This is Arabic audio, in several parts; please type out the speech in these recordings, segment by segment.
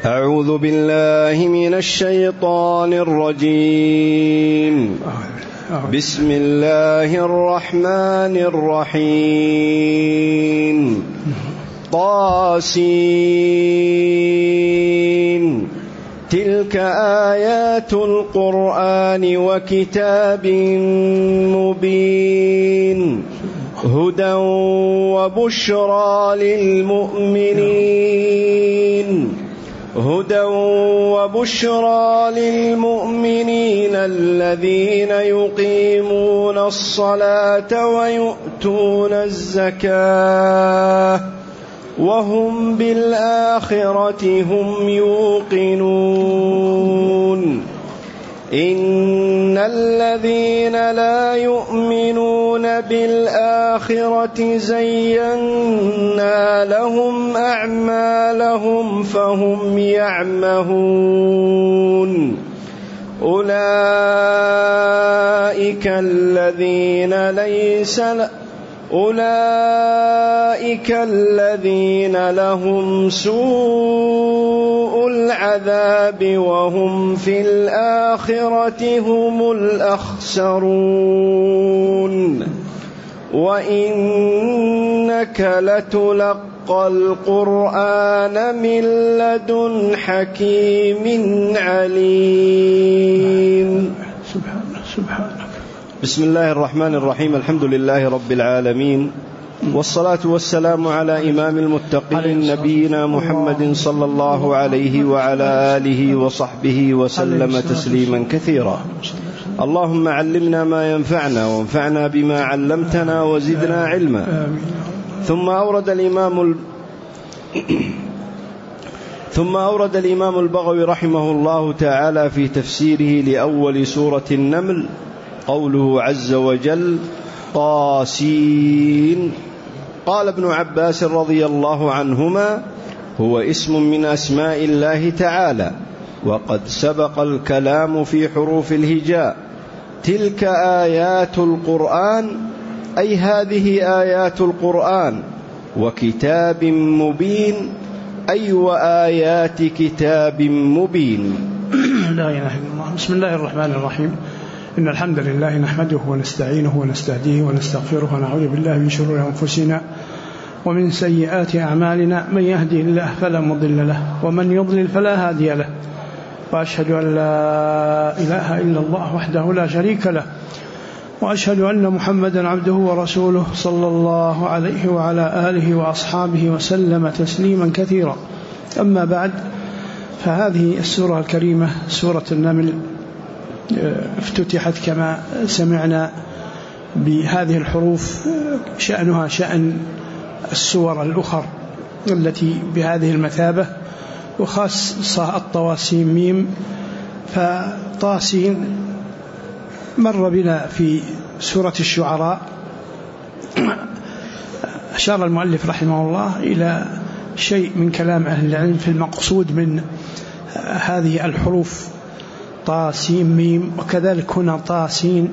أعوذ بالله من الشيطان الرجيم. بسم الله الرحمن الرحيم. طاسين. تلك آيات القرآن وكتاب مبين هدى وبشرى للمؤمنين الذين يقيمون الصلاة ويؤتون الزكاة وهم بالآخرة هم يوقنون. إن الذين لا يؤمنون بالآخرة زينا لهم أعمالهم فهم يعمهون. أولئك الذين لهم سوء العذاب وهم في الآخرة هم الأخسرون. وإنك لتلقى القرآن من لدن حكيم عليم. سبحانك. بسم الله الرحمن الرحيم. الحمد لله رب العالمين، والصلاة والسلام على إمام المتقين نبينا محمد صلى الله عليه وعلى آله وصحبه وسلم تسليما كثيرا. اللهم علمنا ما ينفعنا وانفعنا بما علمتنا وزدنا علما. ثم أورد الإمام البغوي رحمه الله تعالى في تفسيره لأول سورة النمل قوله عز وجل طاسين. قال ابن عباس رضي الله عنهما هو اسم من أسماء الله تعالى، وقد سبق الكلام في حروف الهجاء. تلك آيات القرآن، أي هذه آيات القرآن، وكتاب مبين، أي وآيات كتاب مبين. لا إله إلا الله. بسم الله الرحمن الرحيم. إن الحمد لله نحمده ونستعينه ونستهديه ونستغفره ونعوذ بالله من شرور أنفسنا ومن سيئات أعمالنا. من يهدي الله فلا مضل له ومن يضلل فلا هادي له. وأشهد أن لا إله إلا الله وحده لا شريك له، وأشهد أن محمدا عبده ورسوله صلى الله عليه وعلى آله وأصحابه وسلم تسليما كثيرا. أما بعد، فهذه السورة الكريمة سورة النمل افتتحت كما سمعنا بهذه الحروف، شأنها شأن السور الأخر التي بهذه المثابة، وخاصة الطواسين ميم. فطاسين مر بنا في سورة الشعراء. أشار المؤلف رحمه الله إلى شيء من كلام أهل العلم في المقصود من هذه الحروف طاسين ميم، وكذلك هنا طاسين.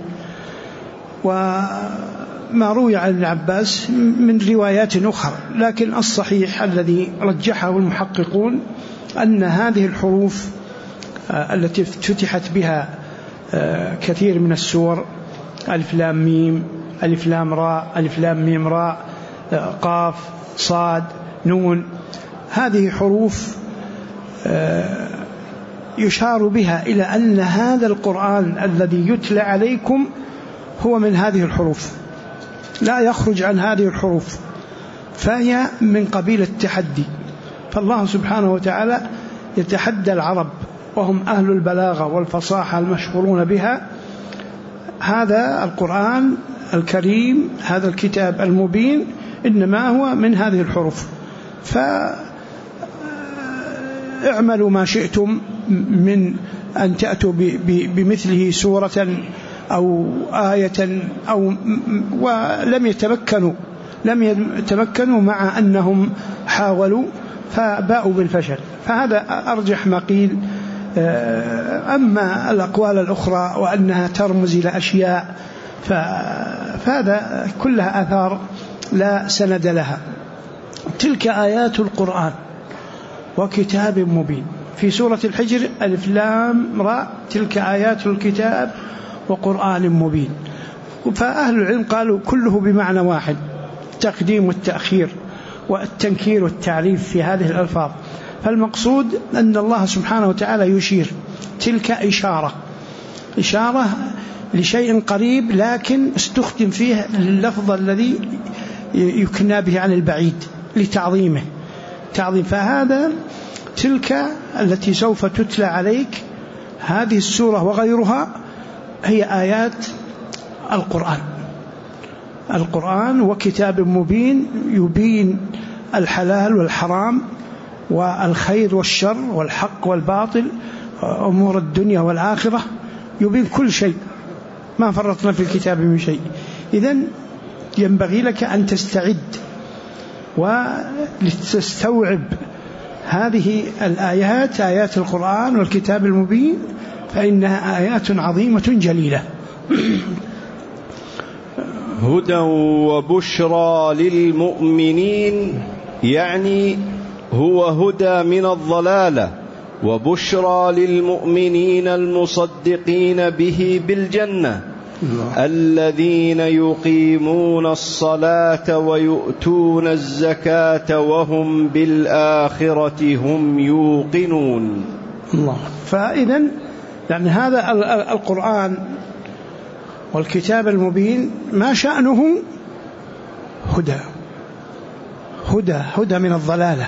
وما روي عن ابن عباس من روايات أخرى، لكن الصحيح الذي رجحه المحققون أن هذه الحروف التي افتتحت بها كثير من السور، ألف لام ميم، ألف لام راء، ألف لام ميم راء، قاف صاد نون، هذه حروف يشار بها إلى أن هذا القرآن الذي يتلى عليكم هو من هذه الحروف، لا يخرج عن هذه الحروف، فهي من قبيل التحدي. فالله سبحانه وتعالى يتحدى العرب وهم أهل البلاغة والفصاحة المشهورون بها. هذا القرآن الكريم، هذا الكتاب المبين، إنما هو من هذه الحروف. فاعملوا ما شئتم من أن تأتوا بمثله سورة أو آية ولم يتمكنوا مع أنهم حاولوا فباءوا بالفشل. فهذا أرجح ما قيل. أما الأقوال الأخرى وأنها ترمز إلى أشياء فهذا كلها آثار لا سند لها. تلك آيات القرآن وكتاب مبين. في سورة الحجر ألف لام راء تلك آيات الكتاب وقرآن مبين. فأهل العلم قالوا كله بمعنى واحد، التقديم والتأخير والتنكير والتعريف في هذه الألفاظ. فالمقصود أن الله سبحانه وتعالى يشير، تلك إشارة لشيء قريب لكن استخدم فيه اللفظ الذي يكنى به عن البعيد لتعظيمه تعظيم. فهذا تلك التي سوف تتلى عليك هذه السورة وغيرها هي آيات القرآن وكتاب مبين يبين الحلال والحرام والخير والشر والحق والباطل، أمور الدنيا والآخرة، يبين كل شيء، ما فرطنا في الكتاب من شيء. إذن ينبغي لك أن تستعد ولتستوعب هذه الآيات، آيات القرآن والكتاب المبين، فإنها آيات عظيمة جليلة. هدى وبشرى للمؤمنين، يعني هو هدى من الضلالة وبشرى للمؤمنين المصدقين به بالجنة الذين يقيمون الصلاة ويؤتون الزكاة وهم بالآخرة هم يوقنون. الله. فإذن يعني هذا القرآن والكتاب المبين ما شأنه هدى من الضلالة،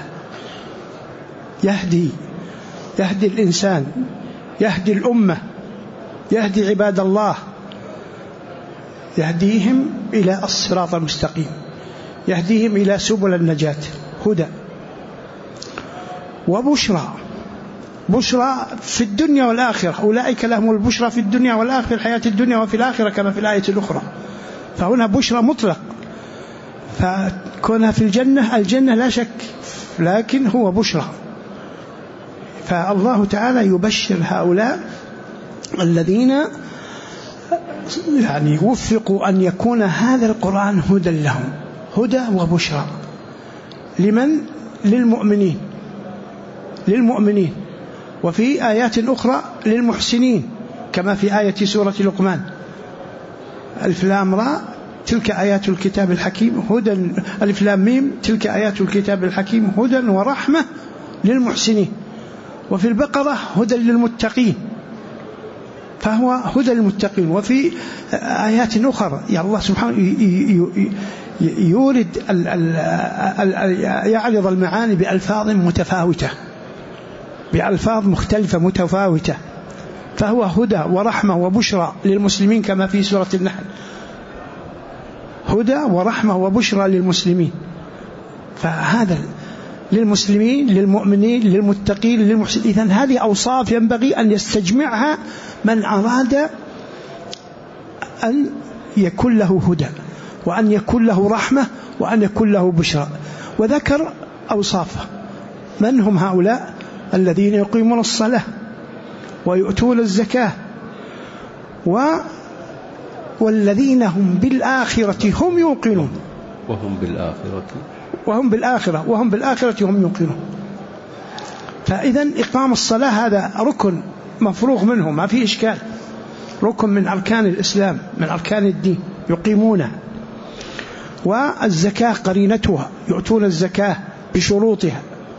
يهدي الإنسان، يهدي الأمة، يهدي عباد الله، يهديهم إلى الصراط المستقيم، يهديهم إلى سبل النجاة. هدى وبشرى في الدنيا والآخرة، أولئك لهم البشرى في الدنيا والآخرة، في الحياة الدنيا وفي الآخرة كما في الآية الأخرى. فهنا بشرى مطلق، فكونها في الجنة لا شك، لكن هو بشرى. فالله تعالى يبشر هؤلاء الذين يعني وفقوا أن يكون هذا القرآن هدى لهم، هدى وبشرى. لمن؟ للمؤمنين. وفي آيات أخرى للمحسنين كما في آية سورة لقمان ألف لام راء تلك آيات الكتاب الحكيم هدى، ألف لام ميم تلك آيات الكتاب الحكيم هدى ورحمة للمحسنين. وفي البقرة هدى للمتقين، فهو هدى للمتقين. وفي آيات أخرى يا الله سبحانه يورد يعرض المعاني بألفاظ متفاوتة، بألفاظ مختلفة متفاوتة، فهو هدى ورحمة وبشرى للمسلمين كما في سورة النحل، هدى ورحمة وبشرى للمسلمين. فهذا للمسلمين للمؤمنين للمتقين للمحسنين. إذن هذه أوصاف ينبغي أن يستجمعها من أراد أن يكون له هدى وأن يكون له رحمة وأن يكون له بشرى. وذكر أوصافه. من هم هؤلاء؟ الذين يقيمون الصلاة ويؤتون الزكاة والذين هم بالآخرة هم يوقنون. وهم بالآخرة هم يوقنون. فإذا إقام الصلاة هذا ركن مفروغ منه، ما في إشكال، ركن من أركان الإسلام، من أركان الدين، يقيمونه. والزكاة قرينتها، يؤتون الزكاة بشروطها.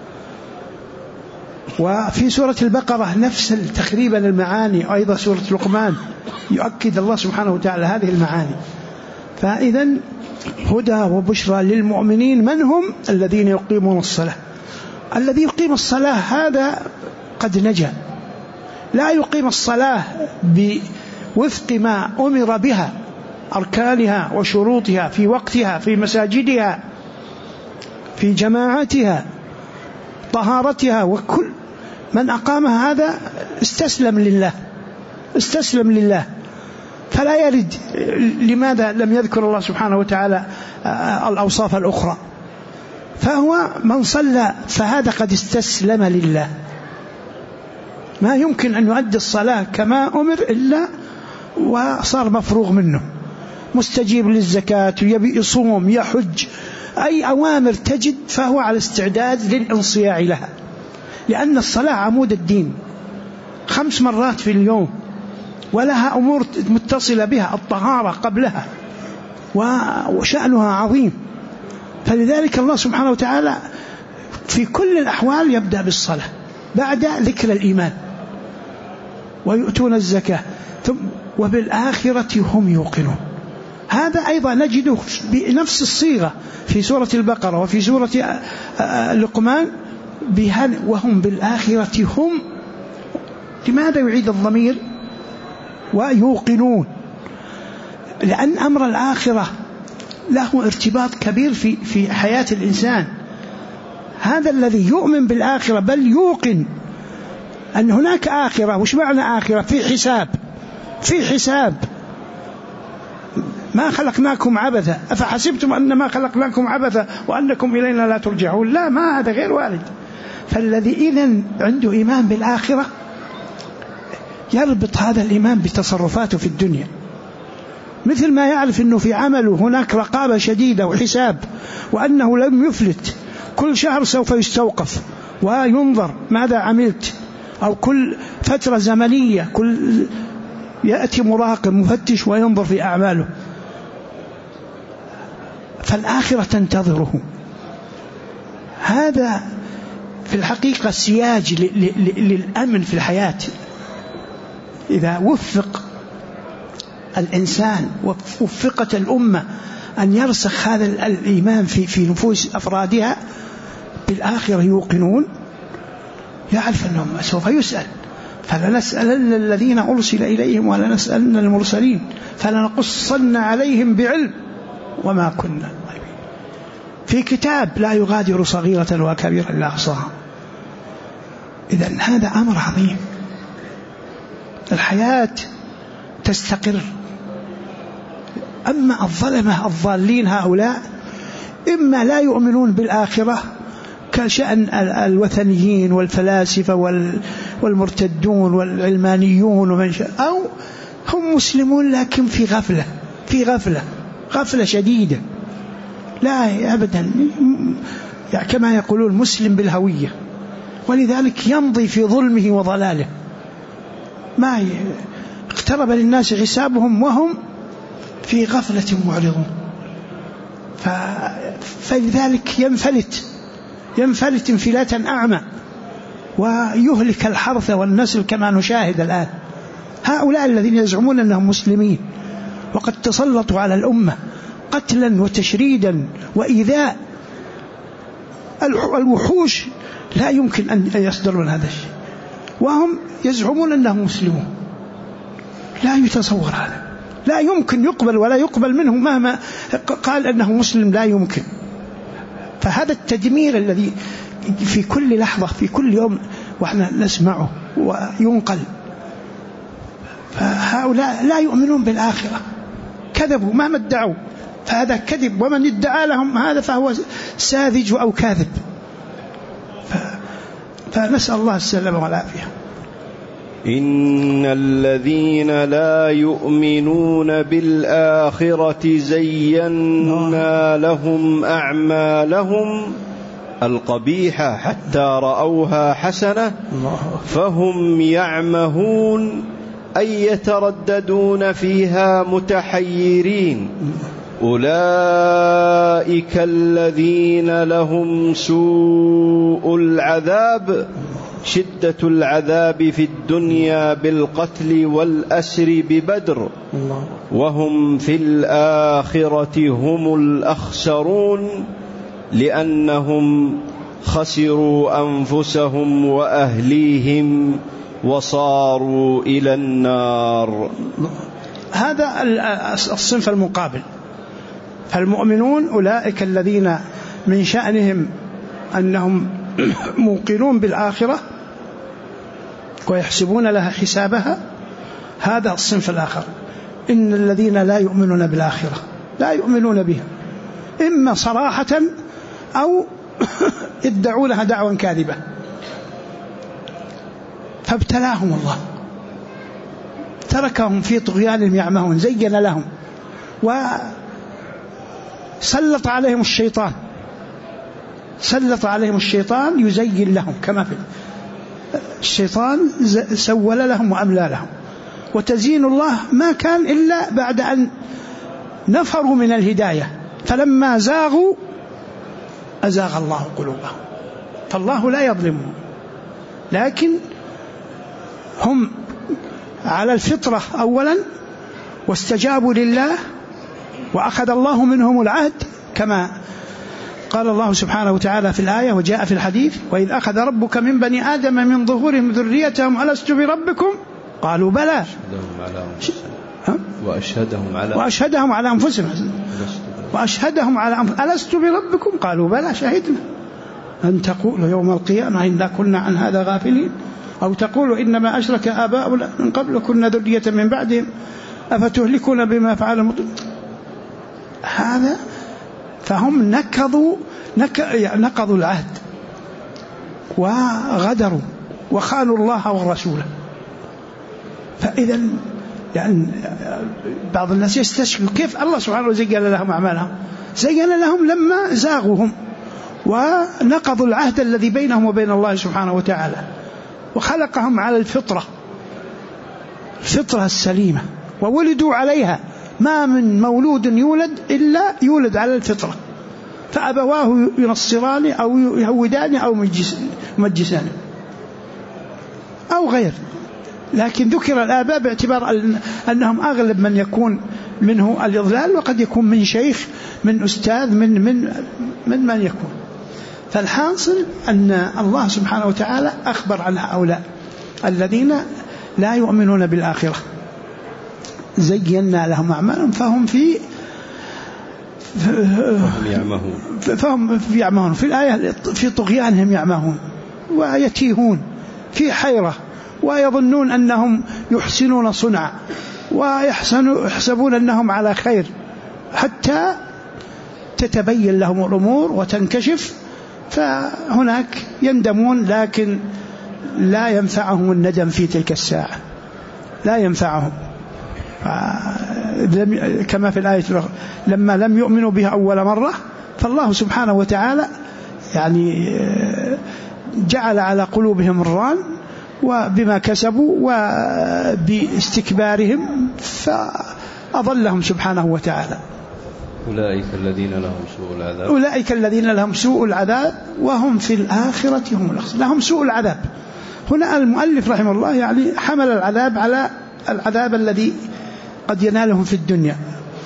وفي سورة البقرة نفس تقريبا المعاني، أيضا سورة لقمان يؤكد الله سبحانه وتعالى هذه المعاني. فإذا هدى وبشرى للمؤمنين. من هم؟ الذين يقيمون الصلاة. الذي يقيم الصلاة هذا قد نجا، لا يقيم الصلاة بوفق ما أمر بها، أركانها وشروطها، في وقتها، في مساجدها، في جماعتها، طهارتها، وكل من أقامها هذا استسلم لله. فلا يرد لماذا لم يذكر الله سبحانه وتعالى الأوصاف الأخرى. فهو من صلى فهذا قد استسلم لله، ما يمكن أن يؤدي الصلاة كما أمر إلا وصار مفروغ منه، مستجيب للزكاة، يبي يصوم، يحج، أي أوامر تجد فهو على استعداد للانصياع لها. لأن الصلاة عمود الدين 5 مرات في اليوم، ولها أمور متصلة بها، الطهارة قبلها وشأنها عظيم. فلذلك الله سبحانه وتعالى في كل الأحوال يبدأ بالصلاة بعد ذكر الإيمان، ويؤتون الزكاة وبالآخرة هم يوقنون. هذا أيضا نجده بنفس الصيغة في سورة البقرة وفي سورة لقمان، وهم بالآخرة هم. لماذا يعيد الضمير ويوقنون؟ لأن أمر الآخرة له ارتباط كبير في حياة الإنسان. هذا الذي يؤمن بالآخرة بل يوقن أن هناك آخرة. وش معنى آخرة؟ في حساب. ما خلقناكم عبثا أفحسبتم أنما خلقناكم عبثا وأنكم إلينا لا ترجعون. لا، ما هذا غير وارد. فالذي إذن عنده إيمان بالآخرة يربط هذا الإيمان بتصرفاته في الدنيا، مثل ما يعرف أنه في عمله هناك رقابة شديدة وحساب، وأنه لم يفلت، كل شهر سوف يستوقف وينظر ماذا عملت، أو كل فترة زمنية يأتي مراقب مفتش وينظر في أعماله. فالآخرة تنتظره. هذا في الحقيقة سياج للأمن في الحياة. إذا وفق الإنسان ووفقت الأمة أن يرسخ هذا الإيمان في نفوس أفرادها بالآخرة يوقنون، يعرف أنهم سوف يسأل. فلنسألن الذين أرسل إليهم ولنسألن المرسلين فلنقصن عليهم بعلم وما كنا غائبين. في كتاب لا يغادر صغيرة وكبيرة إلا أحصاها. إذن هذا أمر عظيم. الحياة تستقر. أما الظلمة الضالين هؤلاء إما لا يؤمنون بالآخرة كشأن الوثنيين والفلاسفة والمرتدون والعلمانيون ومن شاء، أو هم مسلمون لكن في غفلة شديدة. لا أبدا، يعني كما يقولون مسلم بالهوية، ولذلك يمضي في ظلمه وضلاله. ما اقترب للناس حسابهم وهم في غفلة معرضون. فلذلك ينفلت انفلاتا أعمى ويهلك الحرث والنسل كما نشاهد الآن. هؤلاء الذين يزعمون أنهم مسلمين وقد تسلطوا على الأمة قتلا وتشريدا وإيذاء، الوحوش لا يمكن أن يصدر من هذا الشيء، وهم يزعمون أنهم مسلمون. لا يتصور هذا، لا يمكن يقبل ولا يقبل منه مهما قال أنه مسلم، لا يمكن. فهذا التدمير الذي في كل لحظة في كل يوم وإحنا نسمعه وينقل. فهؤلاء لا يؤمنون بالآخرة، كذبوا مهما ادعوا، فهذا كذب، ومن ادعى لهم هذا فهو ساذج أو كاذب. فنسأل الله السلامة والعافية. إن الذين لا يؤمنون بالآخرة زينا لهم أعمالهم القبيحة حتى رأوها حسنة فهم يعمهون أي يترددون فيها متحيرين. أولئك الذين لهم سوء العذاب، شدة العذاب في الدنيا بالقتل والأسر ببدر، وهم في الآخرة هم الأخسرون لأنهم خسروا أنفسهم وأهليهم وصاروا إلى النار. هذا الصنف المقابل. فالمؤمنون أولئك الذين من شأنهم أنهم موقنون بالآخرة ويحسبون لها حسابها. هذا الصنف الآخر. إن الذين لا يؤمنون بالآخرة لا يؤمنون بها، إما صراحة أو ادعوا لها دعوى كاذبة، فابتلاهم الله، تركهم في طغيانهم يعمهون، زين لهم وسلط عليهم الشيطان، يزين لهم كما الشيطان سول لهم وأملى لهم. وتزيين الله ما كان إلا بعد أن نفروا من الهداية، فلما زاغوا أزاغ الله قلوبهم. فالله لا يظلمهم، لكن هم على الفطرة أولا واستجابوا لله وأخذ الله منهم العهد، كما قال الله سبحانه وتعالى في الآية وجاء في الحديث: وإذ أخذ ربك من بني آدم من ظهورهم ذريتهم ألست بربكم قالوا بلى وأشهدهم على أنفسهم ألست بربكم قالوا بلى شهدنا أن تقولوا يوم القيامة إنا كنا عن هذا غافلين أو تقولوا إنما أشرك آباؤنا من قبل كنا ذرية من بعدهم أفتهلكون بما فعل هذا. فهم نقضوا العهد وغدروا وخانوا الله ورسوله. فإذا يعني بعض الناس يستشكل كيف الله سبحانه زين لهم أعمالهم. زين لهم لما زاغوهم ونقضوا العهد الذي بينهم وبين الله سبحانه وتعالى، وخلقهم على الفطرة السليمة وولدوا عليها. ما من مولود يولد إلا يولد على الفطرة، فأبواه ينصران أو يهودان أو مجسان أو غير. لكن ذكر الآباء باعتبار أنهم أغلب من يكون منه الإضلال، وقد يكون من شيخ من أستاذ من يكون. فالحاصل أن الله سبحانه وتعالى أخبر عن هؤلاء الذين لا يؤمنون بالآخرة، زينا لهم أعمالهم فهم يعمهون في الآية في طغيانهم يعمهون ويتيهون في حيرة، ويظنون أنهم يحسنون صنعا ويحسبون أنهم على خير، حتى تتبين لهم الأمور وتنكشف، فهناك يندمون، لكن لا ينفعهم الندم في تلك الساعة، لا ينفعهم. كما في الآية لما لم يؤمنوا بها أول مرة، فالله سبحانه وتعالى يعني جعل على قلوبهم الران وبما كسبوا وباستكبارهم فأضلهم سبحانه وتعالى. أولئك الذين لهم سوء العذاب وهم في الآخرة هم الأخسرون. لهم سوء العذاب. هنا المؤلف رحمه الله يعني حمل العذاب على العذاب الذي قد ينالهم في الدنيا،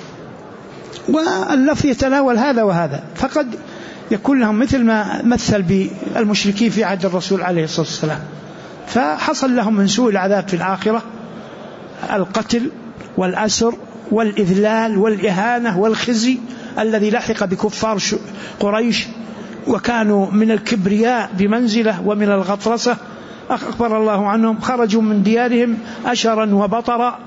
واللفظ يتناول هذا وهذا، فقد يكون لهم مثل ما مثل بالمشركين في عهد الرسول عليه الصلاة والسلام، فحصل لهم من سوء العذاب في الآخرة القتل والأسر والإذلال والإهانة والخزي الذي لحق بكفار قريش، وكانوا من الكبرياء بمنزلة ومن الغطرسة. أخبر الله عنهم خرجوا من ديارهم أشرا وبطرا،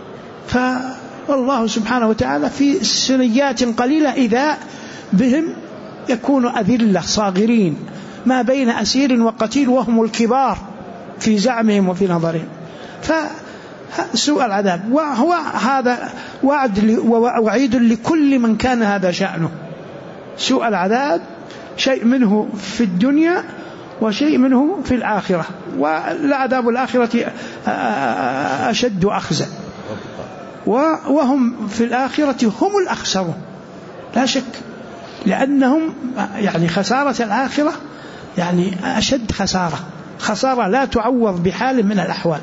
فالله سبحانه وتعالى في سنيات قليلة إذا بهم يكون أذلة صاغرين ما بين أسير وقتيل وهم الكبار في زعمهم وفي نظرهم. فسوء العذاب، وهو هذا وعيد لكل من كان هذا شأنه. سوء العذاب شيء منه في الدنيا وشيء منه في الآخرة، والعذاب الآخرة أشد وأخزى، وهم في الآخرة هم الأخسرون لا شك، لأنهم يعني خسارة الآخرة يعني أشد خسارة لا تعوض بحال من الأحوال.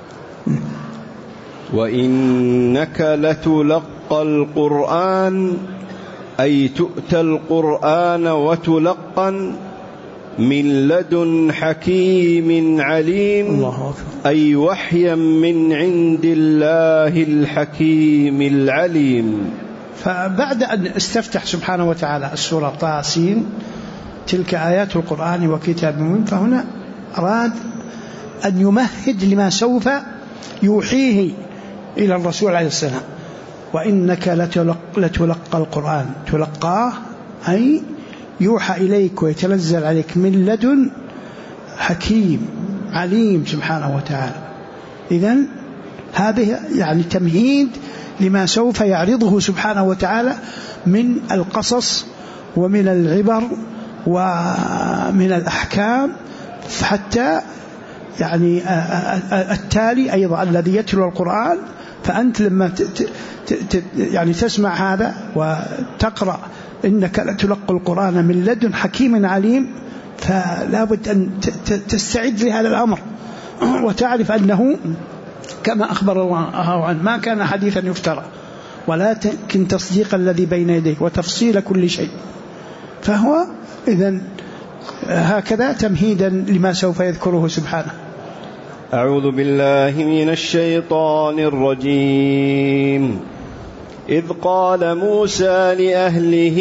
وإنك لتلقى القرآن أي تؤتى القرآن وتلقن من لدن حكيم عليم، أي وحيا من عند الله الحكيم العليم. فبعد أن استفتح سبحانه وتعالى السورة طاسين تلك آيات القرآن وكتاب مبين، فهنا أراد أن يمهد لما سوف يوحيه إلى الرسول عليه السلام. وإنك لتلقى القرآن، تلقاه أي يوحى إليك ويتنزل عليك من لدن حكيم عليم سبحانه وتعالى. إذن هذه يعني تمهيد لما سوف يعرضه سبحانه وتعالى من القصص ومن العبر ومن الأحكام، حتى يعني التالي أيضا الذي يتلو القرآن، فأنت لما يعني تسمع هذا وتقرأ إنك لتلقى القرآن من لدن حكيم عليم، فلا بد أن تستعد لهذا الأمر وتعرف أنه كما أخبر الله عنه ما كان حديثا يفترى ولكن تصديق الذي بين يديه وتفصيل كل شيء. فهو إذن هكذا تمهيدا لما سوف يذكره سبحانه. أعوذ بالله من الشيطان الرجيم. إذ قال موسى لأهله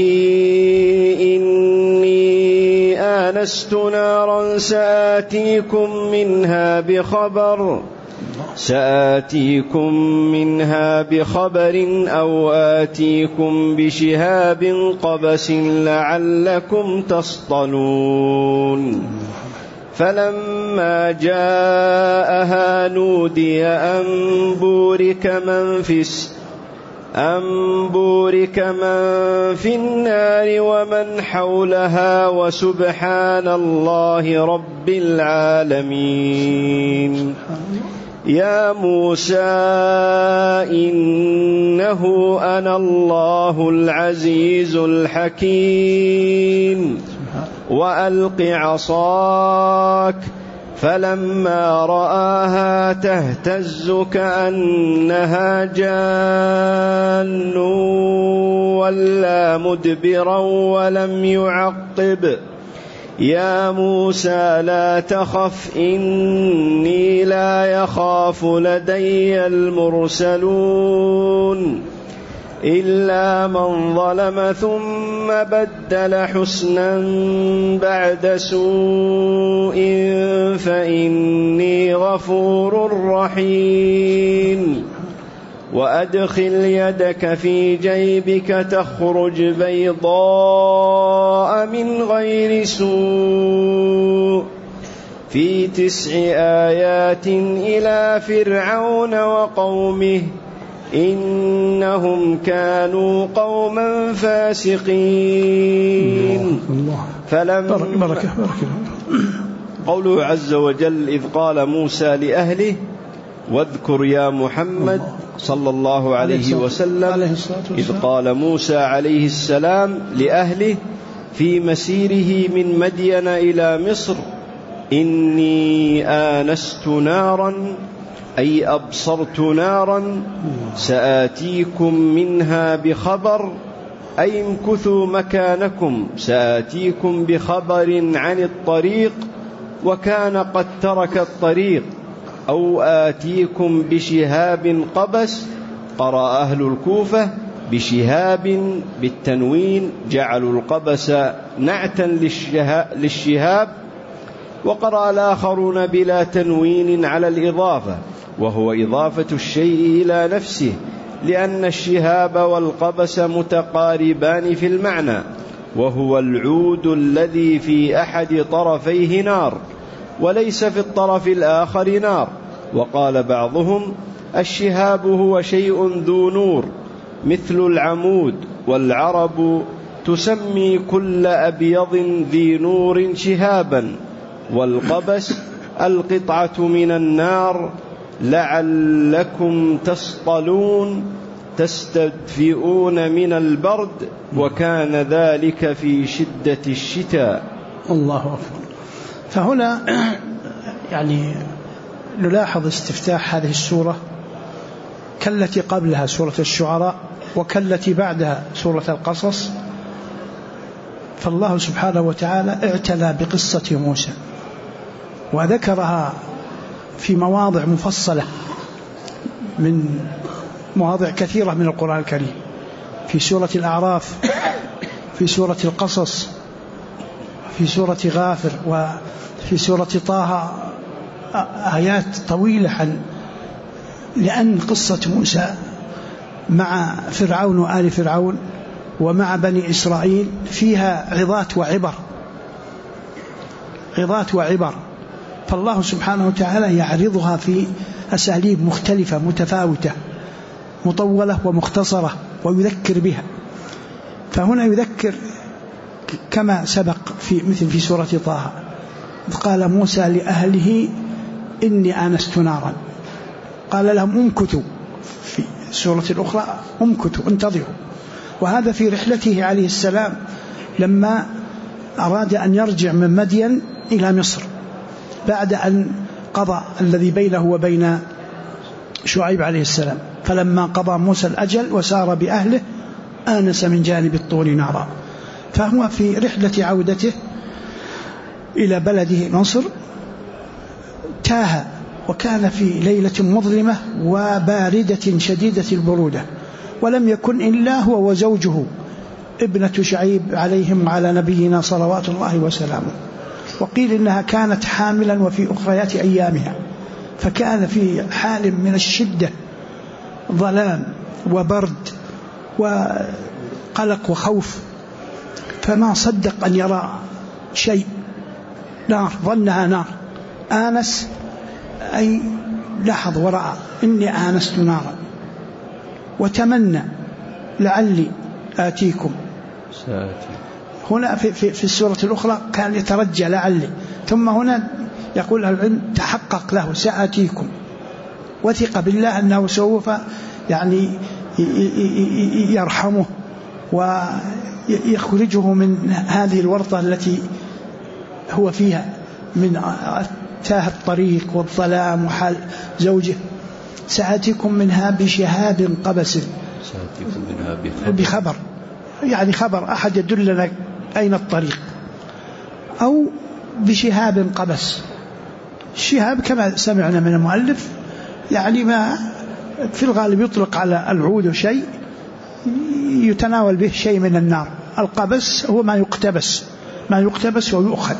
إني آنست نارا سآتيكم منها بخبر أو آتيكم بشهاب قبس لعلكم تصطلون. فلما جاءها نودي أن بورك من في النار ومن حولها وسبحان الله رب العالمين. يا موسى إنه أنا الله العزيز الحكيم وألق عصاك. فلما رآها تهتز كأنها جان ولا مدبرا ولم يعقب. يا موسى لا تخف إني لا يخاف لدي المرسلون إلا من ظلم ثم بدل حسنا بعد سوء فإني غفور رحيم. وأدخل يدك في جيبك تخرج بيضاء من غير سوء في 9 آيات إلى فرعون وقومه إنهم كانوا قوما فاسقين. قوله عز وجل إذ قال موسى لأهله، واذكر يا محمد صلى الله عليه وسلم إذ قال موسى عليه السلام لأهله في مسيره من مدين إلى مصر إني آنست نارا أي أبصرت نارا سآتيكم منها بخبر أي امكثوا مكانكم سآتيكم بخبر عن الطريق وكان قد ترك الطريق أو آتيكم بشهاب قبس. قرأ أهل الكوفة بشهاب بالتنوين جعلوا القبس نعتا للشهاب، وقرأ الآخرون بلا تنوين على الإضافة وهو إضافة الشيء إلى نفسه، لأن الشهاب والقبس متقاربان في المعنى، وهو العود الذي في أحد طرفيه نار وليس في الطرف الآخر نار. وقال بعضهم الشهاب هو شيء ذو نور مثل العمود، والعرب تسمي كل أبيض ذي نور شهابا. والقبس القطعة من النار لعلكم تصطلون تستدفئون من البرد وكان ذلك في شدة الشتاء. الله أكبر. فهنا يعني نلاحظ استفتاح هذه السورة كالتي قبلها سورة الشعراء وكالتي بعدها سورة القصص. فالله سبحانه وتعالى اعتنى بقصة موسى وذكرها في مواضع مفصلة من مواضع كثيرة من القرآن الكريم، في سورة الأعراف، في سورة القصص، في سورة غافر، وفي سورة طه، آيات طويلة لأن قصة موسى مع فرعون وآل فرعون ومع بني إسرائيل فيها عظات وعبر. فالله سبحانه وتعالى يعرضها في أساليب مختلفة متفاوتة مطولة ومختصرة ويذكر بها. فهنا يذكر كما سبق في مثل في سورة طه قال موسى لأهله إني آنست نارا. قال لهم امكثوا، في سورة الأخرى امكثوا انتظروا. وهذا في رحلته عليه السلام لما أراد أن يرجع من مدين إلى مصر بعد أن قضى الذي بينه وبين شعيب عليه السلام. فلما قضى موسى الأجل وسار بأهله آنس من جانب الطور نارا. فهو في رحلة عودته إلى بلده مصر تاه، وكان في ليلة مظلمة وباردة شديدة البرودة، ولم يكن إلا هو وزوجه ابنة شعيب عليهم وعلى نبينا صلوات الله وسلامه. وقيل إنها كانت حاملا وفي أخريات أيامها، فكان في حال من الشدة، ظلام وبرد وقلق وخوف، فما صدق أن يرى شيء. نار، ظنها نار. آنس أي لاحظ ورأى إني آنست نارا، وتمنى لعلي آتيكم. هنا في السورة الأخرى كان يترجى لعلي، ثم هنا يقول العلم تحقق له سآتيكم، وثق بالله أنه سوف يعني يرحمه ويخرجه من هذه الورطة التي هو فيها من تاه الطريق والظلام وحال زوجه. سآتيكم منها بشهاب قبس، بخبر، يعني خبر أحد يدلنا أين الطريق، أو بشهاب قبس. الشهاب كما سمعنا من المؤلف يعني ما في الغالب يطلق على العود شيء يتناول به شيء من النار. القبس هو ما يقتبس ويؤخذ.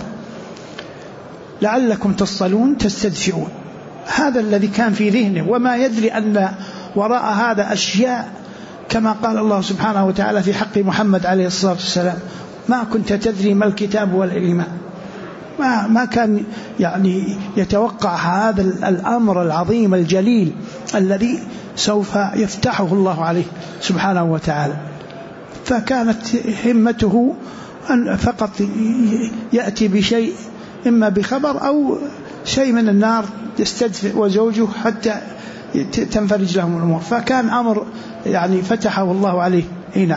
لعلكم تصطلون تستدفئون، هذا الذي كان في ذهنه، وما يدري أن وراء هذا أشياء كما قال الله سبحانه وتعالى في حق محمد عليه الصلاة والسلام: ما كنت تدري ما الكتاب ولا الإيمان. ما كان يعني يتوقع هذا الأمر العظيم الجليل الذي سوف يفتحه الله عليه سبحانه وتعالى. فكانت همته أن فقط يأتي بشيء، إما بخبر أو شيء من النار يستدفئ وزوجه حتى تنفرج لهم الأمور. فكان أمر يعني فتحه الله عليه. هنا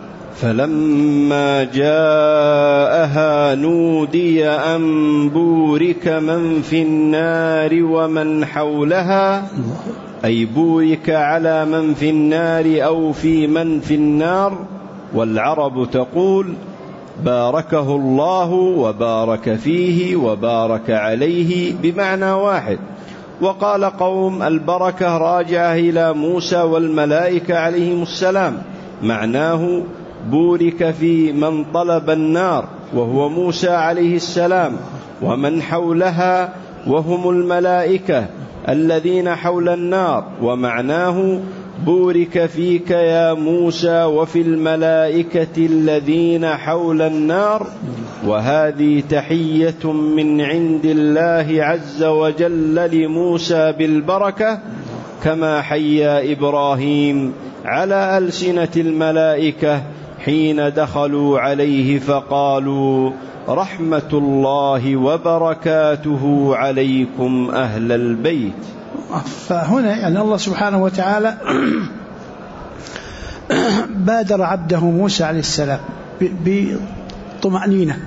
فلما جاءها نودي أن بورك من في النار ومن حولها، أي بورك على من في النار أو في من في النار. والعرب تقول: باركه الله وبارك فيه وبارك عليه بمعنى واحد. وقال قوم: البركة راجعة إلى موسى والملائكة عليهم السلام، معناه بورك في من طلب النار وهو موسى عليه السلام، ومن حولها وهم الملائكة الذين حول النار، ومعناه بورك فيك يا موسى وفي الملائكة الذين حول النار. وهذه تحية من عند الله عز وجل لموسى بالبركة، كما حيا إبراهيم على ألسنة الملائكة حين دخلوا عليه فقالوا: رحمة الله وبركاته عليكم أهل البيت. فهنا يعني الله سبحانه وتعالى بادر عبده موسى عليه السلام بطمأنينة،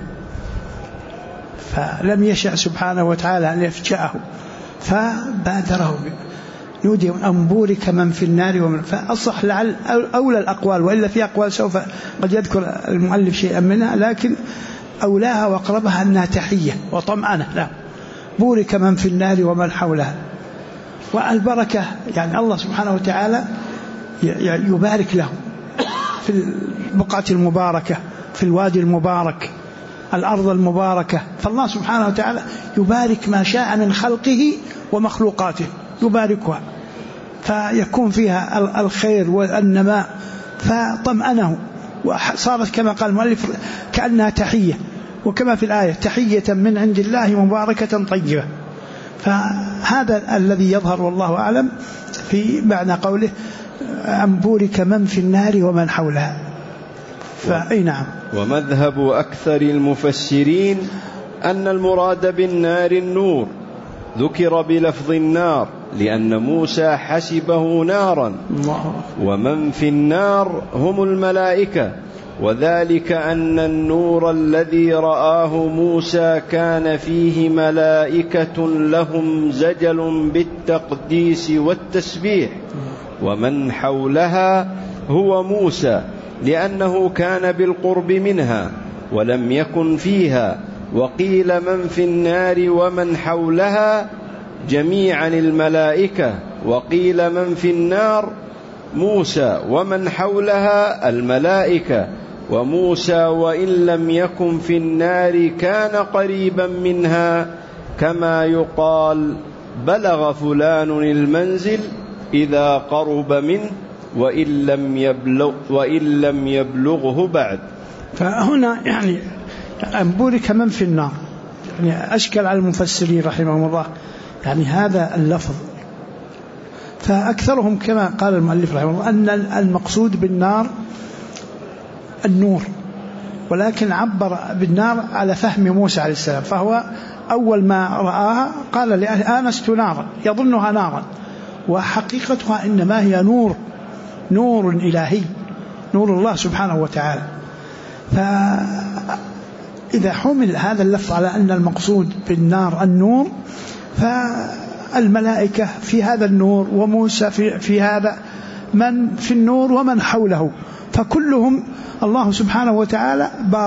فلم يشأ سبحانه وتعالى أن يفجأه، فبادره نودي أن بورك من في النار ومن. فأصح لعل أولى الأقوال، وإلا في أقوال سوف قد يذكر المؤلف شيئا منها، لكن أولاها وأقربها أنها تحية وطمأنة. لا، بورك من في النار ومن حولها. والبركة يعني الله سبحانه وتعالى يبارك له في البقعة المباركة، في الوادي المبارك، الأرض المباركة. فالله سبحانه وتعالى يبارك ما شاء من خلقه ومخلوقاته، يباركها فيكون فيها الخير والنماء، فطمأنه وصارت كما قال المؤلف كأنها تحية، وكما في الآية: تحية من عند الله مباركة طيبة. فهذا الذي يظهر والله أعلم في معنى قوله: أن بورك من في النار ومن حولها. فأي نعم. ومذهب أكثر المفسرين أن المراد بالنار النور، ذكر بلفظ النار لأن موسى حسبه نارا، ومن في النار هم الملائكة، وذلك أن النور الذي رآه موسى كان فيه ملائكة لهم زجل بالتقديس والتسبيح، ومن حولها هو موسى لأنه كان بالقرب منها ولم يكن فيها. وقيل من في النار ومن حولها جميعا الملائكة، وقيل من في النار موسى ومن حولها الملائكة، وموسى وإن لم يكن في النار كان قريبا منها، كما يقال بلغ فلان المنزل إذا قرب منه وإن لم يبلغه بعد. فهنا يعني بورك من في النار، يعني أشكل على المفسرين رحمهم الله يعني هذا اللفظ، فأكثرهم كما قال المؤلف رحمه الله أن المقصود بالنار النور، ولكن عبر بالنار على فهم موسى عليه السلام، فهو أول ما رآها قال لأهله آنست نارا، يظنها نارا وحقيقتها إنما هي نور إلهي، نور الله سبحانه وتعالى. فإذا حمل هذا اللفظ على أن المقصود بالنار النور، فالملائكة في هذا النور، وموسى في هذا، من في النور ومن حوله، فكلهم الله سبحانه وتعالى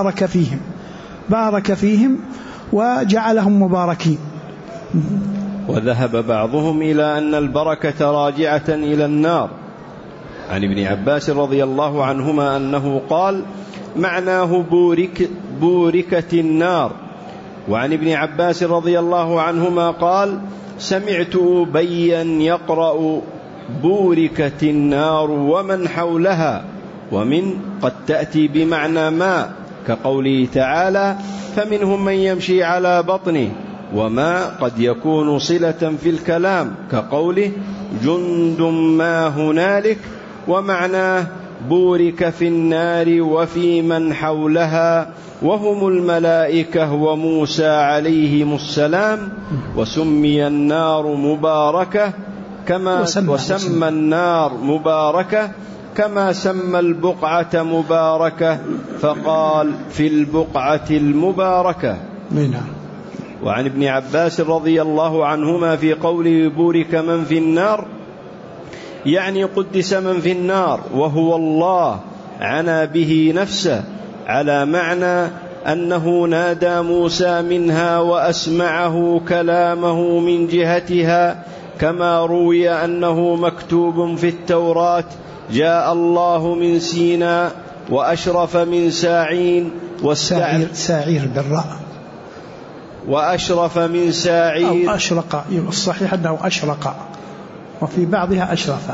بارك فيهم وجعلهم مباركين. وذهب بعضهم إلى أن البركة راجعة إلى النار، عن ابن عباس رضي الله عنهما أنه قال معناه بوركت النار. وعن ابن عباس رضي الله عنهما قال سمعت أبيا يقرأ بوركت النار ومن حولها، ومن قد تأتي بمعنى ما، كقوله تعالى فمنهم من يمشي على بطنه، وما قد يكون صلة في الكلام، كقوله جند ما هنالك، ومعناه بورك في النار وفي من حولها وهم الملائكة وموسى عليهم السلام. وسمي النار مباركة وسمى النار مباركة كما سمى البقعة مباركة، فقال في البقعة المباركة. وعن ابن عباس رضي الله عنهما في قوله بورك من في النار يعني قدس من في النار وهو الله، عنى به نفسه، على معنى أنه نادى موسى منها وأسمعه كلامه من جهتها، كما روي أنه مكتوب في التوراة جاء الله من سيناء وأشرف من ساعين ساعير بالراء، وأشرف من ساعير أو أشرق، الصحيح أنه أشرق، وفي بعضها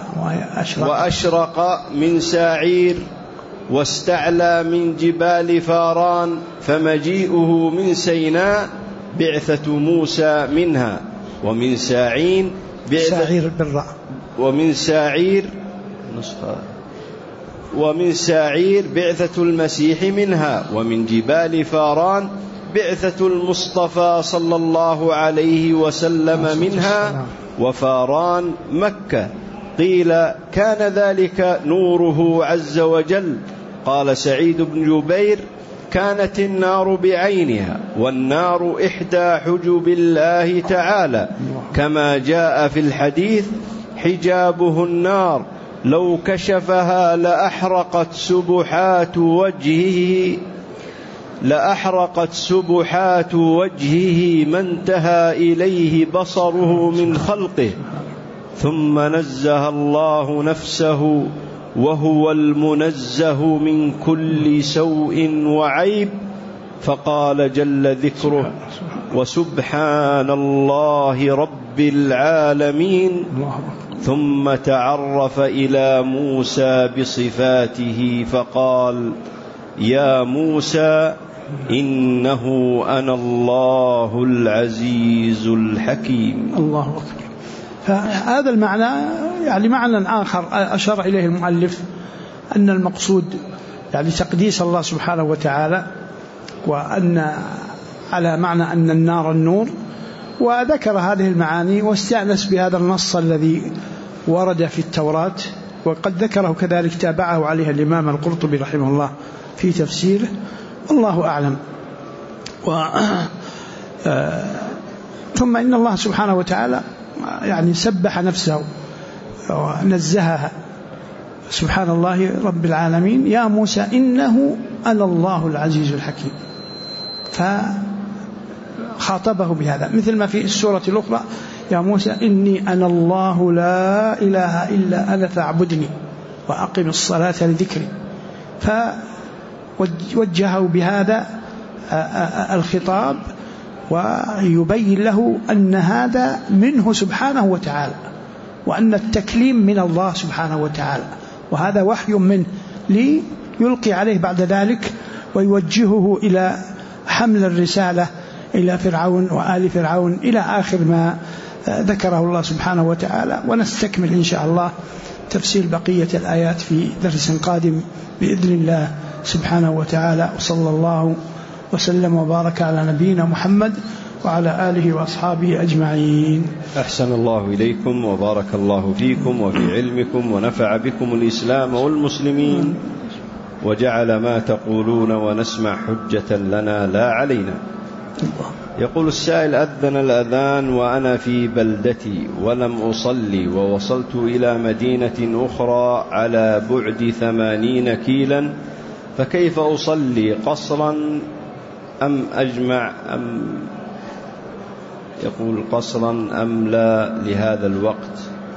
وأشرق من ساعير، واستعلى من جبال فاران، فمجيئه من سيناء بعثة موسى منها، ومن ساعين ساعير بالراء، ومن ساعير بعثة المسيح منها، ومن جبال فاران بعثة المصطفى صلى الله عليه وسلم منها، وفاران مكة. قيل كان ذلك نوره عز وجل. قال سعيد بن جبير كانت النار بعينها، والنار إحدى حجب الله تعالى، كما جاء في الحديث حجابه النار لو كشفها لأحرقت سبحات وجهه ما انتهى إليه بصره من خلقه. ثم نزه الله نفسه وهو المنزه من كل سوء وعيب، فقال جل ذكره وسبحان الله رب العالمين. ثم تعرف إلى موسى بصفاته فقال يا موسى إنه أنا الله العزيز الحكيم. الله أكبر. فهذا المعنى يعني معنى آخر أشار إليه المؤلف، أن المقصود يعني تقديس الله سبحانه وتعالى، وأن على معنى أن النار النور، وذكر هذه المعاني واستأنس بهذا النص الذي ورد في التوراة، وقد ذكره كذلك تابعه عليه الإمام القرطبي رحمه الله في تفسيره، والله أعلم. ثم إن الله سبحانه وتعالى يعني سبح نفسه ونزهها، سبحان الله رب العالمين، يا موسى إنه أنا الله العزيز الحكيم، فخاطبه بهذا، مثل ما في السورة الأخرى يا موسى إني أنا الله لا إله إلا أنا فاعبدني وأقم الصلاة لذكري، فوجهه بهذا الخطاب ويبين له أن هذا منه سبحانه وتعالى، وأن التكليم من الله سبحانه وتعالى، وهذا وحي منه ليلقي عليه بعد ذلك ويوجهه إلى حمل الرسالة إلى فرعون وآل فرعون إلى آخر ما ذكره الله سبحانه وتعالى. ونستكمل إن شاء الله تفسير بقية الآيات في درس قادم بإذن الله سبحانه وتعالى. وصلى الله وسلم وبارك على نبينا محمد وعلى آله وأصحابه أجمعين. أحسن الله إليكم وبارك الله فيكم وفي علمكم ونفع بكم الإسلام والمسلمين، وجعل ما تقولون ونسمع حجة لنا لا علينا. يقول السائل: أذن الأذان وأنا في بلدتي ولم أصلي، ووصلت إلى مدينة أخرى على بعد 80 كيلا، فكيف أصلي؟ قصرا أم أجمع يقول قصرا أم لا لهذا الوقت؟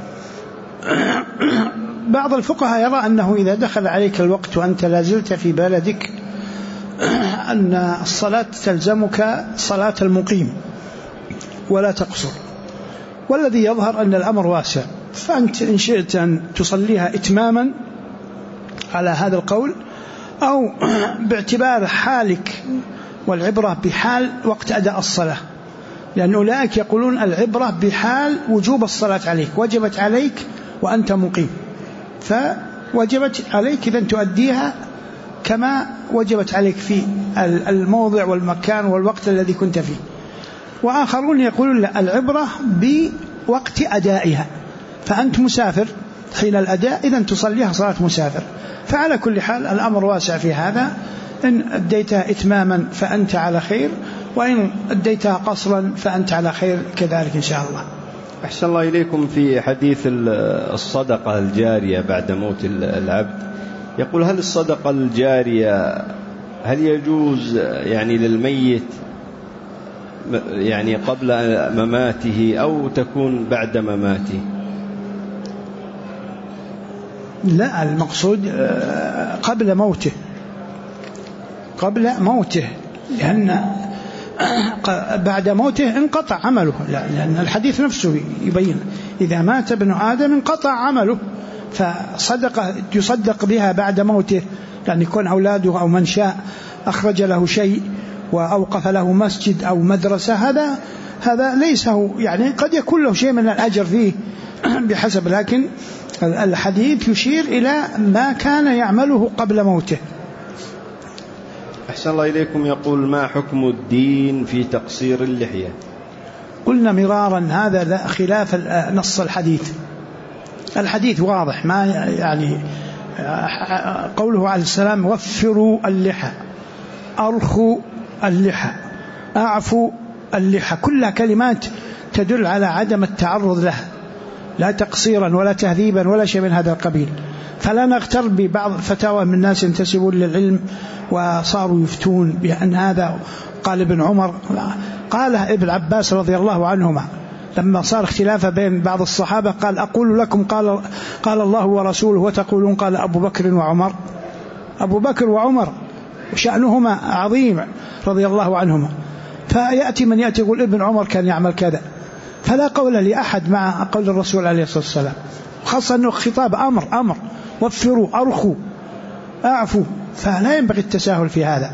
بعض الفقهاء يرى أنه إذا دخل عليك الوقت وأنت لازلت في بلدك أن الصلاة تلزمك صلاة المقيم ولا تقصر، والذي يظهر أن الأمر واسع، فأنت إن شئت أن تصليها إتماما على هذا القول، أو باعتبار حالك، والعبرة بحال وقت أداء الصلاة، لأن أولئك يقولون العبرة بحال وجوب الصلاة عليك، وجبت عليك وأنت مقيم، فوجبت عليك إذن تؤديها كما وجبت عليك في الموضع والمكان والوقت الذي كنت فيه. وآخرون يقولون لا، العبرة بوقت أدائها، فأنت مسافر حين الأداء إذن تصليها صلاة مسافر. فعلى كل حال الأمر واسع في هذا، إن أديتها إتماما فأنت على خير، وإن أديتها قصرا فأنت على خير كذلك إن شاء الله. أحسن الله إليكم. في حديث الصدقة الجارية بعد موت العبد، يقول: هل الصدقة الجارية هل يجوز يعني للميت يعني قبل مماته أو تكون بعد مماته؟ لا، المقصود قبل موته، قبل موته، لأن بعد موته انقطع عمله، لأن الحديث نفسه يبين إذا مات ابن آدم انقطع عمله، فصدقة يصدق بها بعد موته، لأن يكون أولاده أو من شاء أخرج له شيء وأوقف له مسجد أو مدرسة، هذا ليس هو، يعني قد يكون له شيء من الأجر فيه بحسب، لكن الحديث يشير إلى ما كان يعمله قبل موته. أحسن الله إليكم. يقول: ما حكم الدين في تقصير اللحية؟ قلنا مرارا هذا خلاف نص الحديث. الحديث واضح، ما يعني قوله عليه السلام: وفروا اللحى، أرخوا اللحى، أعفوا اللحى، كلها كلمات تدل على عدم التعرض لها، لا تقصيرا ولا تهذيبا ولا شيء من هذا القبيل. فلا نغتر ببعض فتاوى من الناس ينتسبون للعلم وصاروا يفتون بأن هذا. قال ابن عمر، قالها ابن عباس رضي الله عنهما لما صار اختلافا بين بعض الصحابة، قال: أقول لكم قال الله ورسوله وتقولون قال أبو بكر وعمر. أبو بكر وعمر شأنهما عظيم رضي الله عنهما، فيأتي من يأتي يقول ابن عمر كان يعمل كذا، فلا قول لأحد مع قول الرسول عليه الصلاة والسلام، خاصة أنه خطاب أمر، وفروا، أرخوا، أعفوا، فلا ينبغي التساهل في هذا.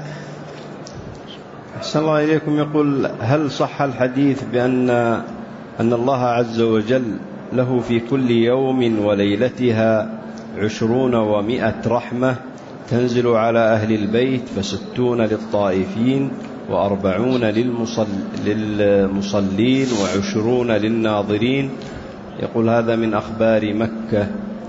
أحسن الله إليكم. يقول: هل صح الحديث بأن الله عز وجل له في كل يوم وليلتها 20 و100 رحمة تنزل على أهل البيت ف60 للطائفين و40 للمصلين و20 للناظرين. يقول هذا من أخبار مكة.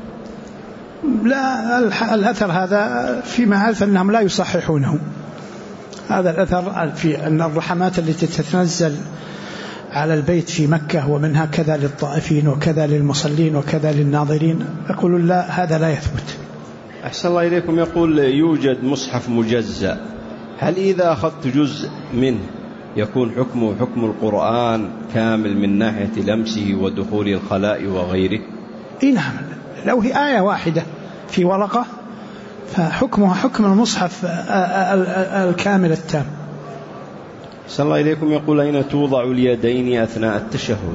لا، الأثر هذا فيما أعرف أنهم لا يصححونه. هذا الأثر في أن الرحمات التي تتنزل على البيت في مكة ومنها كذا للطائفين وكذا للمصلين وكذا للناظرين، يقولون لا، هذا لا يثبت. أحسن الله إليكم. يقول يوجد مصحف مجزأ، هل إذا أخذت جزء منه يكون حكمه حكم القرآن كامل من ناحية لمسه ودخول الخلاء وغيره؟ نعم، لو هي آية واحدة في ورقة فحكمها حكم المصحف الكامل التام. أحسن الله إليكم. يقول أين توضع اليدين أثناء التشهد؟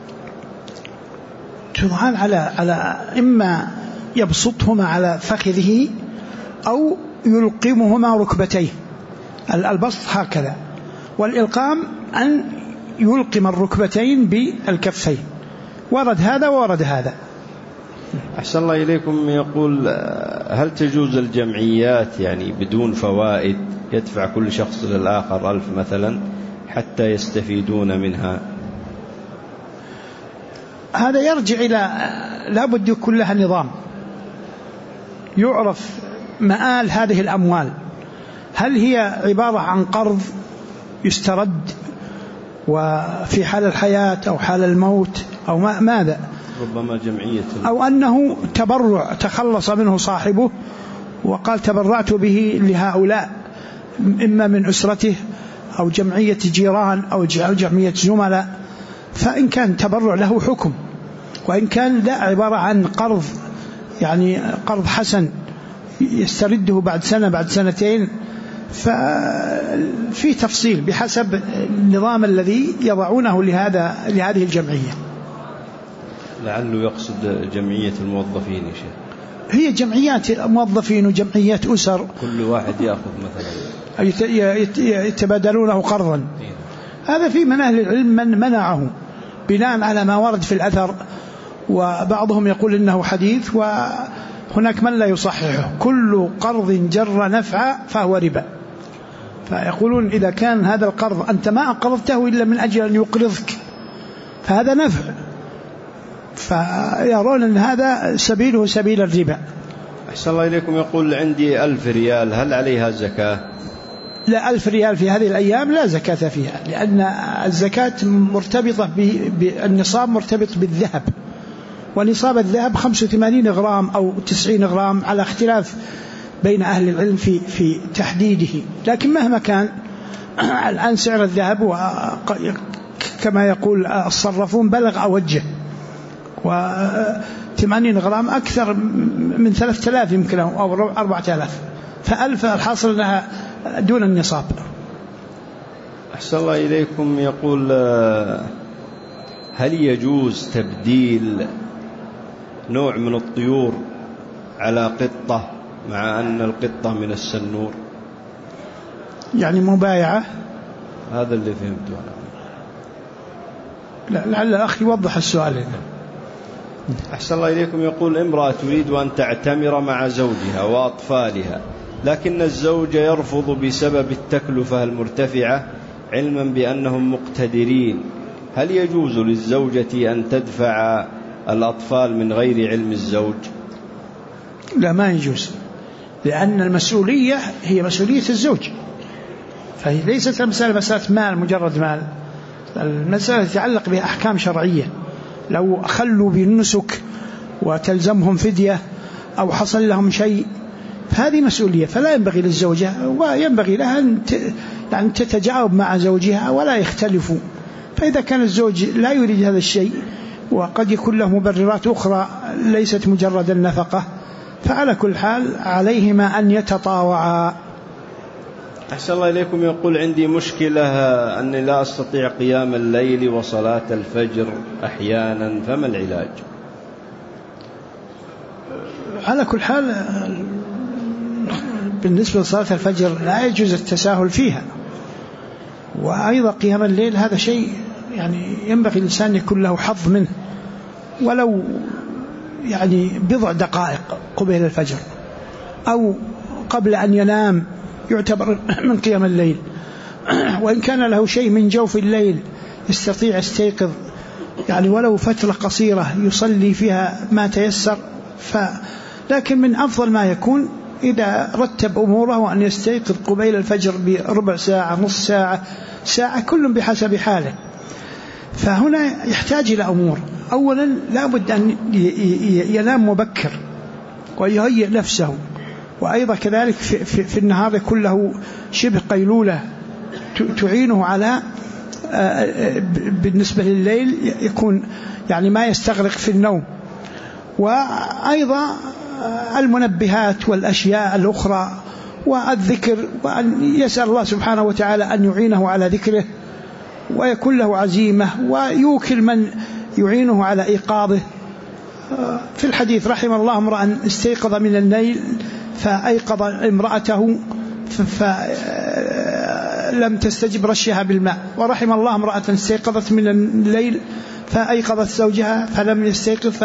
توضعان على إما يبسطهما على فخذه أو يلقمهما ركبتيه. البسط هكذا، والإلقام أن يلقم الركبتين بالكفين. ورد هذا وورد هذا. أحسن الله إليكم. يقول هل تجوز الجمعيات يعني بدون فوائد، يدفع كل شخص للآخر 1000 مثلا حتى يستفيدون منها؟ هذا يرجع إلى لابد يكون لها نظام يعرف مآل هذه الأموال. هل هي عبارة عن قرض يسترد وفي حال الحياة أو حال الموت أو ماذا؟ ربما جمعية، أو أنه تبرع تخلص منه صاحبه وقال تبرعت به لهؤلاء، إما من أسرته أو جمعية جيران أو جمعية زملاء. فإن كان تبرع له حكم، وإن كان لا عبارة عن قرض يعني قرض حسن يسترده بعد سنة بعد سنتين، ففي تفصيل بحسب النظام الذي يضعونه لهذه الجمعية. لعله يقصد جمعية الموظفين يا شيخ. هي جمعيات موظفين وجمعيات أسر، كل واحد يأخذ مثلا يتبادلونه قرضا. هذا في من أهل العلم من منعه بناء على ما ورد في الأثر، وبعضهم يقول إنه حديث، وهناك من لا يصححه. كل قرض جر نفع فهو ربا. فيقولون إذا كان هذا القرض أنت ما أقرضته إلا من أجل أن يقرضك فهذا نفع، فيرون أن هذا سبيله سبيل الربا. أحسن الله إليكم. يقول عندي 1000 ريال، هل عليها زكاة؟ لا، 1000 ريال في هذه الأيام لا زكاة فيها، لأن الزكاة مرتبطة بالنصاب، مرتبط بالذهب، ونصاب الذهب 85 غرام أو 90 غرام على اختلاف بين أهل العلم في تحديده. لكن مهما كان الآن سعر الذهب كما يقول الصرافون بلغ أوجه، و80 غرام أكثر من 3000 يمكن أو 4000، ف1000 الحاصل لها دون النصاب. أحسن الله إليكم. يقول هل يجوز تبديل نوع من الطيور على قطة مع أن القطة من السنور؟ يعني مبايعة؟ هذا اللي فهمته أنا. لعل الأخ يوضح السؤال هنا. أحسن الله إليكم. يقول امرأة تريد أن تعتمر مع زوجها وأطفالها، لكن الزوج يرفض بسبب التكلفة المرتفعة علما بأنهم مقتدرين، هل يجوز للزوجة أن تدفع الأطفال من غير علم الزوج؟ لا، ما يجوز، لأن المسؤولية هي مسؤولية الزوج، فهي ليست مسألة مال مجرد مال. المسألة تتعلق بأحكام شرعية. لو خلوا بالنسك وتلزمهم فدية أو حصل لهم شيء فهذه مسؤولية، فلا ينبغي للزوجة وينبغي لها أن تتجاوب مع زوجها ولا يختلفوا. فإذا كان الزوج لا يريد هذا الشيء وقد يكون له مبررات أخرى ليست مجرد النفقة، فعلى كل حال عليهما أن يتطاوعا. أحسن الله إليكم. يقول عندي مشكلة أني لا أستطيع قيام الليل وصلاة الفجر أحيانا، فما العلاج؟ على كل حال بالنسبة لصلاة الفجر لا يجوز التساهل فيها، وأيضا قيام الليل هذا شيء يعني ينبغي الإنسان يكون له حظ منه، ولو يعني بضع دقائق قبل الفجر أو قبل أن ينام يعتبر من قيام الليل، وإن كان له شيء من جوف الليل يستطيع يستيقظ يعني ولو فترة قصيرة يصلي فيها ما تيسر، لكن من أفضل ما يكون إذا رتب أموره أن يستيقظ قبيل الفجر بربع ساعة، نص ساعة، ساعة، كل بحسب حاله. فهنا يحتاج إلى أمور. أولا لا بد أن ينام مبكر ويهيئ نفسه، وأيضا كذلك في النهار يكون له شبه قيلولة تعينه على بالنسبة لليل يكون يعني ما يستغرق في النوم. وأيضا المنبهات والأشياء الأخرى والذكر، وأن يسأل الله سبحانه وتعالى أن يعينه على ذكره ويكون له عزيمة، ويوكل من يعينه على إيقاظه. في الحديث رحم الله امرأ استيقظ من الليل فأيقظ امرأته فلم تستجب رشها بالماء، ورحم الله امرأة استيقظت من الليل فأيقظت زوجها فلم يستيقظ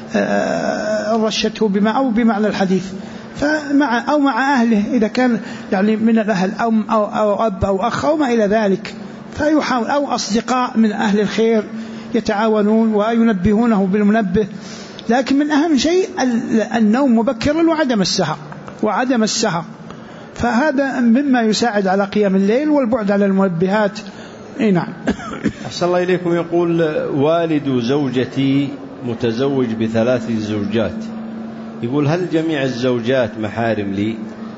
فرشته بماء، أو بمعنى الحديث. مع أهله إذا كان يعني من الأهل أو أب أو أخ أو ما إلى ذلك، فيحاول، أو أصدقاء من أهل الخير يتعاونون وينبهونه بالمنبه. لكن من أهم شيء النوم مبكرا وعدم السهر، فهذا مما يساعد على قيام الليل والبعد عن المنبهات. نعم. أحسن الله إليكم. يقول والد زوجتي متزوج ب3 زوجات، يقول هل جميع الزوجات محارم لي؟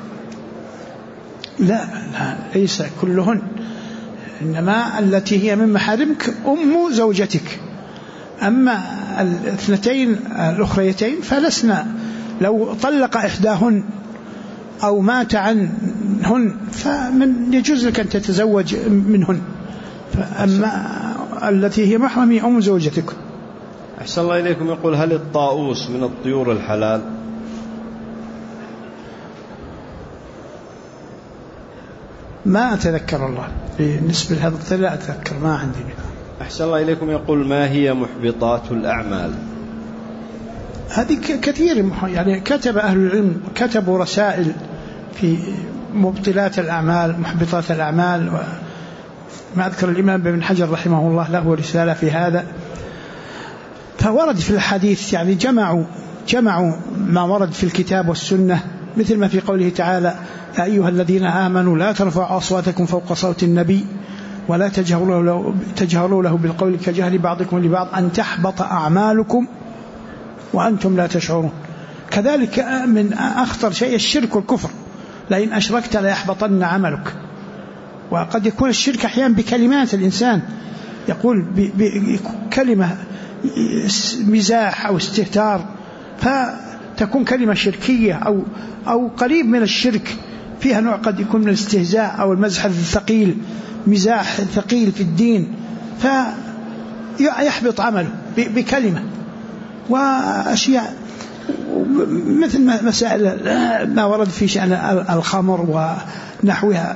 لا ليس كلهن، إنما التي هي من محارمك أم زوجتك. أما 2 الأخريتين فلسنا، لو طلق إحداهن أو مات عنهن فمن يجوز لك أن تتزوج منهن، أما التي هي محرمي أم زوجتك. أحسن الله إليكم. يقول هل الطاووس من الطيور الحلال؟ ما أتذكر الله بالنسبة لهذا الطير، لا أتذكر، ما عندي. أحسن الله إليكم. يقول ما هي محبطات الأعمال؟ هذه كثير، يعني كتب أهل العلم، كتبوا رسائل في مبطلات الأعمال، محبطات الأعمال. ما أذكر الإمام ابن حجر رحمه الله له رسالة في هذا. فورد في الحديث يعني جمعوا ما ورد في الكتاب والسنة، مثل ما في قوله تعالى يا أيها الذين آمنوا لا ترفعوا أصواتكم فوق صوت النبي ولا تجهروا له بالقول كجهر بعضكم لبعض أن تحبط أعمالكم وأنتم لا تشعرون. كذلك من أخطر شيء الشرك والكفر، لئن أشركت ليحبطن عملك. وقد يكون الشرك أحيانا بكلمات الإنسان، يقول بكلمة مزاح أو استهتار فتكون كلمة شركية أو قريب من الشرك، فيها نوع قد يكون من الاستهزاء أو المزح الثقيل، مزاح ثقيل في الدين، فيحبط عمله بكلمة. وأشياء مثل مسائل ما ورد في شأن الخمر ونحوها.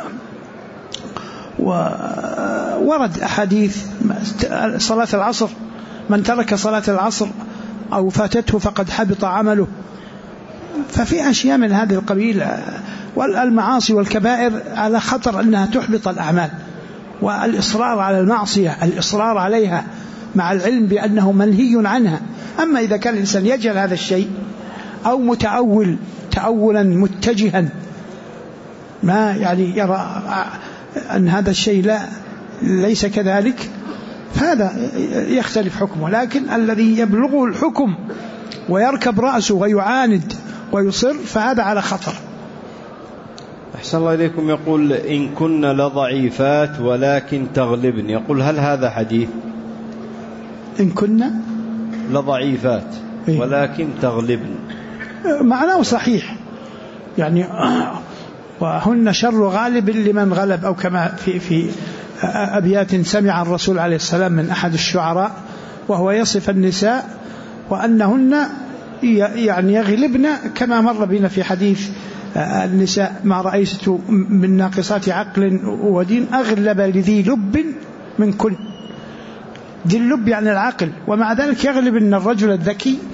وورد أحاديث صلاة العصر، من ترك صلاة العصر أو فاتته فقد حبط عمله. ففي أشياء من هذا القبيل. والمعاصي والكبائر على خطر أنها تحبط الأعمال، والإصرار على المعصية، الإصرار عليها مع العلم بأنه منهي عنها. أما إذا كان الإنسان يجهل هذا الشيء أو متأول تأولا متجها، ما يعني يرى أن هذا الشيء ليس كذلك، فهذا يختلف حكمه. لكن الذي يبلغه الحكم ويركب رأسه ويعاند ويصر فهذا على خطر. أحسن الله إليكم. يقول إن كن لضعيفات ولكن تغلبن، يقول هل هذا حديث؟ إن كن لضعيفات ولكن تغلبن، معناه صحيح، يعني وهن شر غالب لمن غلب، أو كما في أبيات سمع الرسول عليه السلام من أحد الشعراء وهو يصف النساء وأنهن يعني يغلبن، كما مر بنا في حديث النساء ما رأيت من ناقصات عقل ودين أغلب لذي لب من كن. ذي اللب يعني العقل، ومع ذلك يغلب أن الرجل الذكي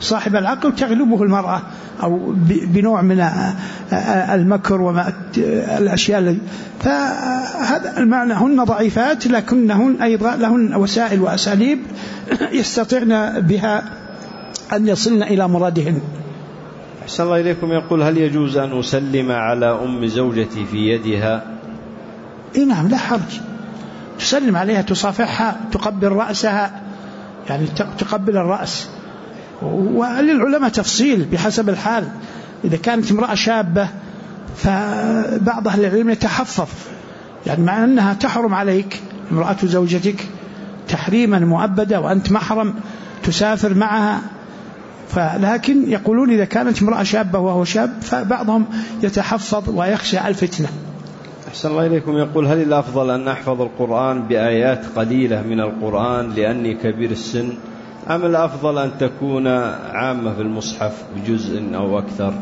صاحب العقل تغلبه المرأة أو بنوع من المكر وما الأشياء فهذا المعنى. هن ضعيفات لكنهن أيضا لهن وسائل وأساليب يستطيعن بها أن يصلن إلى مرادهن. أحسن الله إليكم. يقول: هل يجوز أن أسلم على أم زوجتي في يدها؟ نعم، لا حرج، تسلم عليها، تصافحها، تقبل رأسها، يعني تقبل الرأس. وللعلماء تفصيل بحسب الحال. إذا كانت امرأة شابة فبعض أهل العلم يتحفظ، يعني مع أنها تحرم عليك امرأة زوجتك تحريما مؤبدا وأنت محرم تسافر معها، لكن يقولون إذا كانت امرأة شابة وهو شاب فبعضهم يتحفظ ويخشى الفتنة. أحسن الله إليكم. يقول: هل الأفضل أن أحفظ القرآن بآيات قليلة من القرآن لأني كبير السن، أم الأفضل أن تكون عامة في المصحف بجزء أو أكثر؟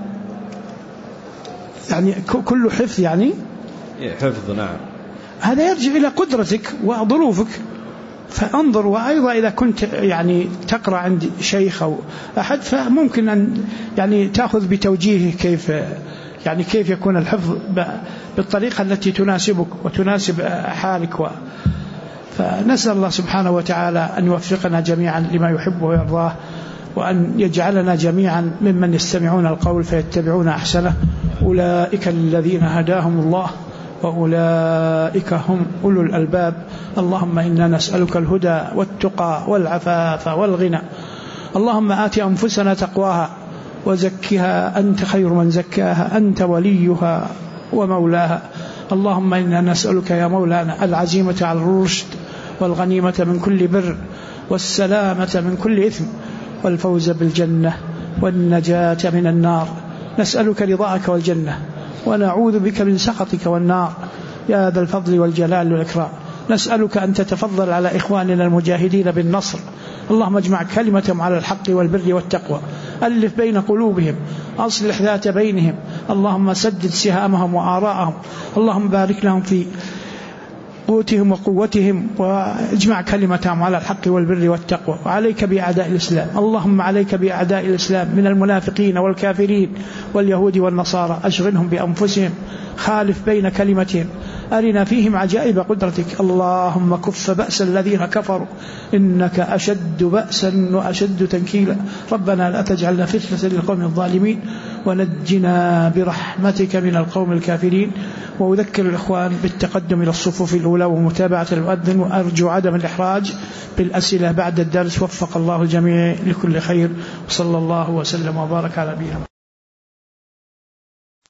يعني كل حفظ، يعني حفظ. نعم، هذا يرجع إلى قدرتك وظروفك، فانظر. وأيضا إذا كنت يعني تقرأ عند شيخ أو أحد فممكن أن يعني تأخذ بتوجيهه كيف يكون الحفظ بالطريقة التي تناسبك وتناسب حالك. فنسأل الله سبحانه وتعالى أن يوفقنا جميعا لما يحبه ويرضاه، وأن يجعلنا جميعا ممن يستمعون القول فيتبعون أحسنه. أولئك الذين هداهم الله وأولئك هم أولو الألباب. اللهم إنا نسألك الهدى والتقى والعفاف والغنى. اللهم آت أنفسنا تقواها وزكها أنت خير من زكاها، أنت وليها ومولاها. اللهم إنا نسألك يا مولانا العزيمة على الرشد، والغنيمة من كل بر، والسلامة من كل إثم، والفوز بالجنة، والنجاة من النار. نسألك رضاك والجنة، ونعوذ بك من سخطك والنار، يا ذا الفضل والجلال والإكرام. نسألك أن تتفضل على إخواننا المجاهدين بالنصر. اللهم اجمع كلمتهم على الحق والبر والتقوى، ألف بين قلوبهم، أصلح ذات بينهم. اللهم سدد سهامهم وآراءهم. اللهم بارك لهم في قوتهم وقوتهم، واجمع كلمتهم على الحق والبر والتقوى. وعليك بأعداء الإسلام، اللهم عليك بأعداء الإسلام من المنافقين والكافرين واليهود والنصارى. أشغلهم بأنفسهم، خالف بين كلمتهم، أرنا فيهم عجائب قدرتك. اللهم كف بأس الذين كفروا، إنك أشد بأسا وأشد تنكيلا. ربنا لا تجعلنا فتنة للقوم الظالمين، ونجنا برحمتك من القوم الكافرين. وأذكر الإخوان بالتقدم إلى الصفوف الأولى ومتابعة المؤذن، وأرجو عدم الإحراج بالأسئلة بعد الدرس. وفق الله الجميع لكل خير، وصلى الله وسلم وبارك على نبينا.